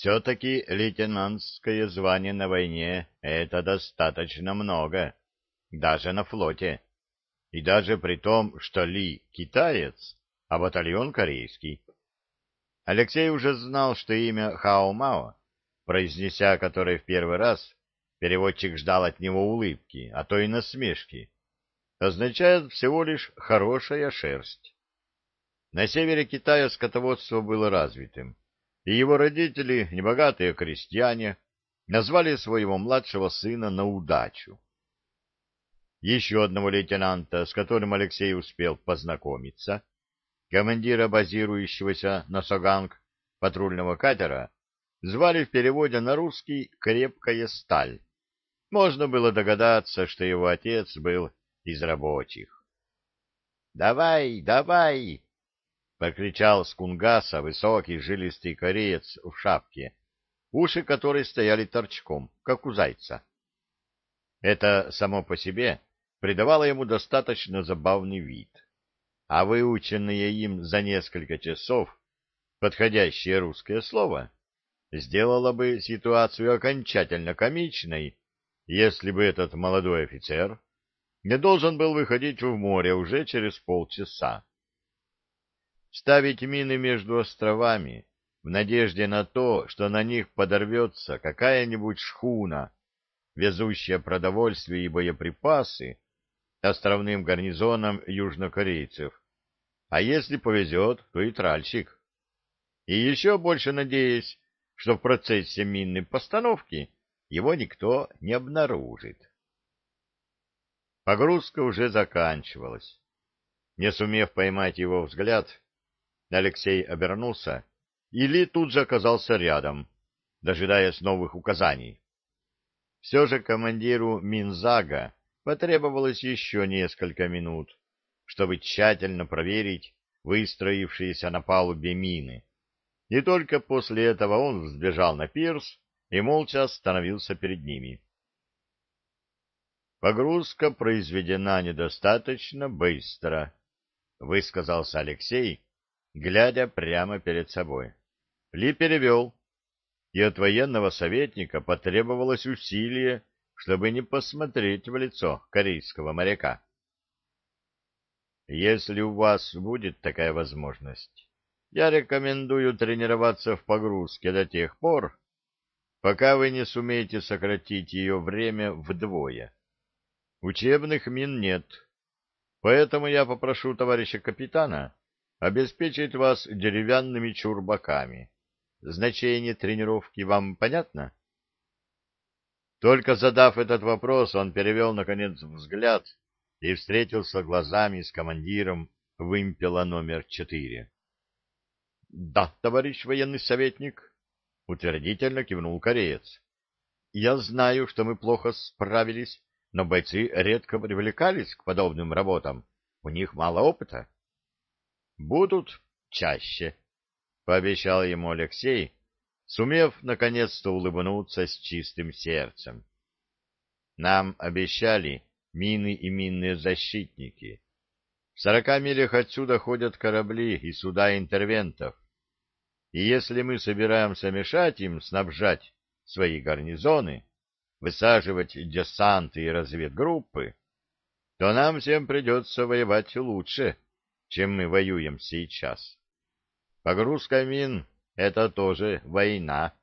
Все-таки лейтенантское звание на войне — это достаточно много, даже на флоте. И даже при том, что Ли китаец, а батальон корейский. Алексей уже знал, что имя Хао Мао, произнеся которое в первый раз, переводчик ждал от него улыбки, а то и насмешки, означает всего лишь «хорошая шерсть». На севере Китая скотоводство было развитым, и его родители, небогатые крестьяне, назвали своего младшего сына на удачу. Еще одного лейтенанта, с которым Алексей успел познакомиться, командира базирующегося на Соганг патрульного катера, звали в переводе на русский «крепкая сталь». Можно было догадаться, что его отец был из рабочих. «Давай, давай!» — прокричал с Кунгаса высокий жилистый кореец в шапке, уши которой стояли торчком, как у зайца. Это само по себе придавало ему достаточно забавный вид, а выученное им за несколько часов подходящее русское слово сделало бы ситуацию окончательно комичной, если бы этот молодой офицер не должен был выходить в море уже через полчаса. Ставить мины между островами в надежде на то, что на них подорвется какая-нибудь шхуна, везущая продовольствие и боеприпасы островным гарнизонам южнокорейцев, а если повезет, то и тральщик. И еще больше надеясь, что в процессе минной постановки его никто не обнаружит. Погрузка уже заканчивалась. Не сумев поймать его взгляд, Алексей обернулся, и Ли тут же оказался рядом, дожидаясь новых указаний. Все же командиру Минзага потребовалось еще несколько минут, чтобы тщательно проверить выстроившиеся на палубе мины. И только после этого он взбежал на пирс и молча остановился перед ними. «Погрузка произведена недостаточно быстро», — высказался Алексей, глядя прямо перед собой. Ли перевел, и от военного советника потребовалось усилие, чтобы не посмотреть в лицо корейского моряка. «Если у вас будет такая возможность, я рекомендую тренироваться в погрузке до тех пор, пока вы не сумеете сократить ее время вдвое. Учебных мин нет, поэтому я попрошу товарища капитана обеспечить вас деревянными чурбаками. Значение тренировки вам понятно?» Только задав этот вопрос, он перевел, наконец, взгляд и встретился глазами с командиром вымпела номер 4. — Да, товарищ военный советник, — утвердительно кивнул кореец. — Я знаю, что мы плохо справились, но бойцы редко привлекались к подобным работам. У них мало опыта. — Будут чаще, — пообещал ему Алексей, сумев наконец-то улыбнуться с чистым сердцем. Нам обещали мины и минные защитники. В 40 милях отсюда ходят корабли и суда интервентов. И если мы собираемся мешать им снабжать свои гарнизоны, высаживать десанты и разведгруппы, то нам всем придется воевать лучше, чем мы воюем сейчас. Погрузка мин — это тоже война.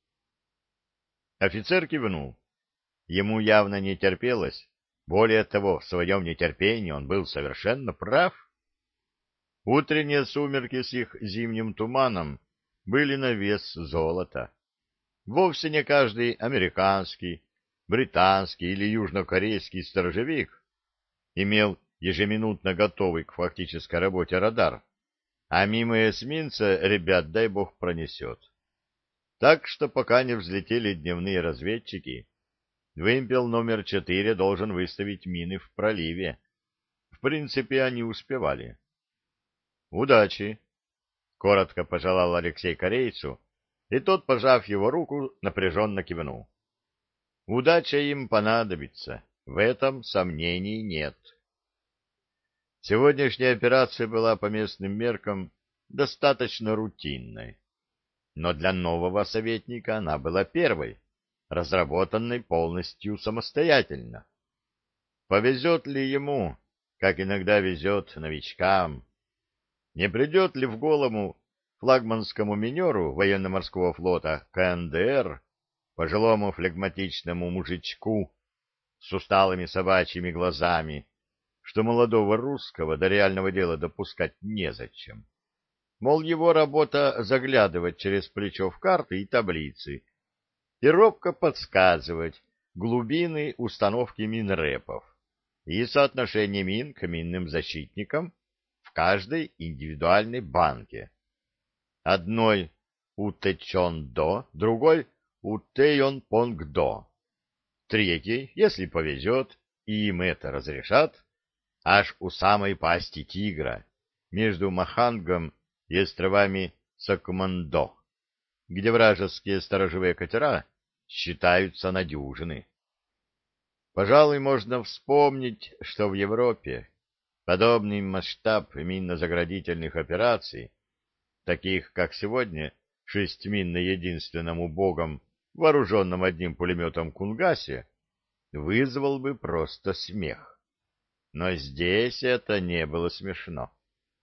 Офицер кивнул. Ему явно не терпелось. Более того, в своем нетерпении он был совершенно прав. Утренние сумерки с их зимним туманом были на вес золота. Вовсе не каждый американский, британский или южнокорейский сторожевик имел ежеминутно готовый к фактической работе радар, а мимо эсминца ребят, дай бог, пронесет. Так что пока не взлетели дневные разведчики, вымпел номер 4 должен выставить мины в проливе. В принципе, они успевали. «Удачи!» — коротко пожелал Алексей корейцу, и тот, пожав его руку, напряженно кивнул. Удача им понадобится, в этом сомнений нет. Сегодняшняя операция была по местным меркам достаточно рутинной. но для нового советника она была первой, разработанной полностью самостоятельно. Повезет ли ему, как иногда везет новичкам? Не придет ли в голову флагманскому минеру военно-морского флота КНДР, пожилому флегматичному мужичку с усталыми собачьими глазами, что молодого русского до реального дела допускать незачем? Мол, его работа заглядывать через плечо в карты и таблицы и робко подсказывать глубины установки минрепов и соотношение мин к минным защитникам в каждой индивидуальной банке. Одной Утэчон-до, другой Утэйон-понг-до. Третий, если повезет, и им это разрешат, аж у самой пасти тигра, между Махангом и островами Сакмандо, где вражеские сторожевые катера считаются на дюжины. Пожалуй, можно вспомнить, что в Европе подобный масштаб минно-заградительных операций, таких как сегодня 6 мин на единственном убогом, вооруженном одним пулеметом Кунгасе, вызвал бы просто смех. Но здесь это не было смешно.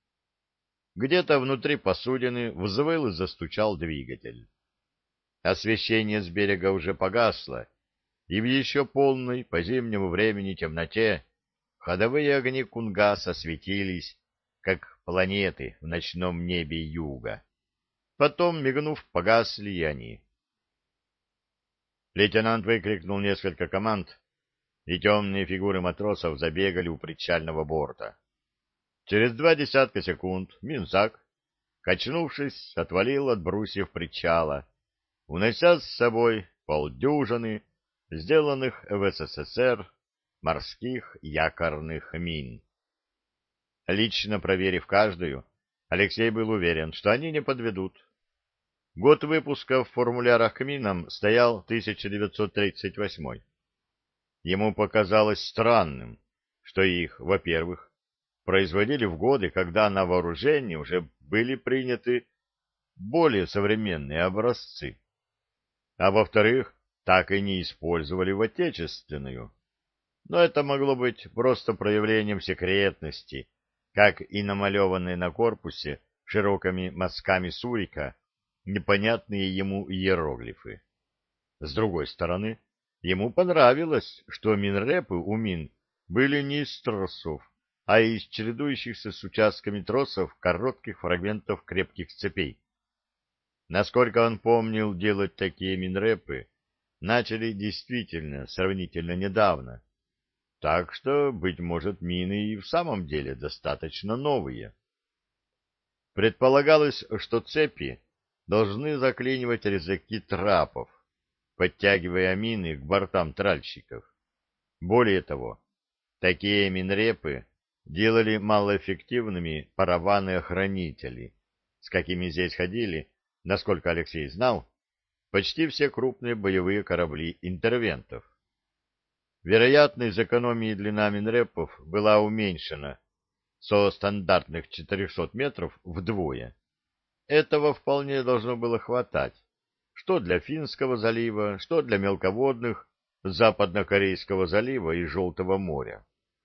Где-то внутри посудины взвыл и застучал двигатель. Освещение с берега уже погасло, и в еще полной по зимнему времени темноте ходовые огни Кунгаса светились, как планеты в ночном небе юга. Потом, мигнув, погасли и они. Лейтенант выкрикнул несколько команд, и темные фигуры матросов забегали у причального борта. Через 20 секунд Минзак, качнувшись, отвалил от брусьев причала, унося с собой полдюжины сделанных в СССР морских якорных мин. Лично проверив каждую, Алексей был уверен, что они не подведут. Год выпуска в формулярах к минам стоял 1938. Ему показалось странным, что их, во-первых, производили в годы, когда на вооружении уже были приняты более современные образцы, а во-вторых, так и не использовали в отечественную. Но это могло быть просто проявлением секретности, как и намалеванные на корпусе широкими мазками сурика непонятные ему иероглифы. С другой стороны, ему понравилось, что минрепы у мин были не из тросов, а из чередующихся с участками тросов коротких фрагментов крепких цепей. Насколько он помнил, делать такие минрепы начали действительно сравнительно недавно, так что, быть может, мины и в самом деле достаточно новые. Предполагалось, что цепи должны заклинивать резаки трапов, подтягивая мины к бортам тральщиков. Более того, такие минрепы делали малоэффективными параваны-охранители, с какими здесь ходили, насколько Алексей знал, почти все крупные боевые корабли интервентов. Вероятно, из экономии длина минрепов была уменьшена со стандартных 400 метров вдвое. Этого вполне должно было хватать, что для Финского залива, что для мелководных Западно-Корейского залива и Желтого моря.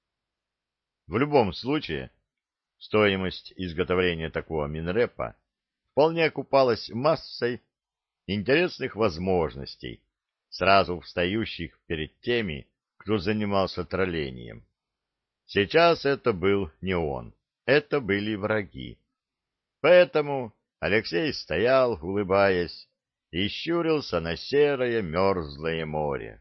В любом случае, стоимость изготовления такого минрепа вполне окупалась массой интересных возможностей, сразу встающих перед теми, кто занимался троллением. Сейчас это был не он, это были враги. Поэтому Алексей стоял, улыбаясь, и щурился на серое мерзлое море.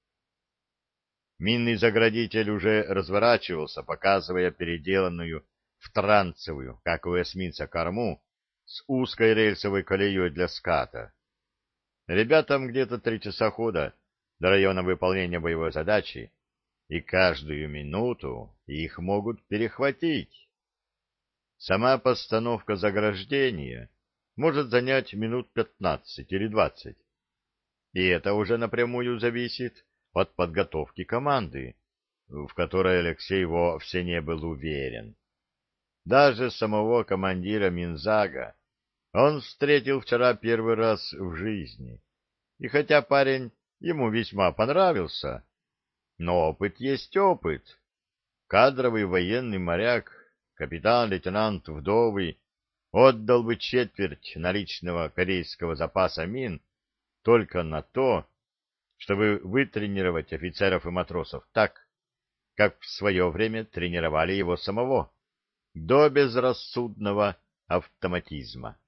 Минный заградитель уже разворачивался, показывая переделанную в транцевую, как у эсминца, корму с узкой рельсовой колеей для ската. Ребятам где-то 3 часа хода до района выполнения боевой задачи, и каждую минуту их могут перехватить. Сама постановка заграждения может занять минут 15 или 20, и это уже напрямую зависит от подготовки команды, в которой Алексей вовсе не был уверен. Даже самого командира Минзага он встретил вчера первый раз в жизни. И хотя парень ему весьма понравился, но опыт есть опыт. Кадровый военный моряк, капитан-лейтенант Вдовый, отдал бы четверть наличного корейского запаса мин только на то, чтобы вытренировать офицеров и матросов так, как в свое время тренировали его самого, до безрассудного автоматизма.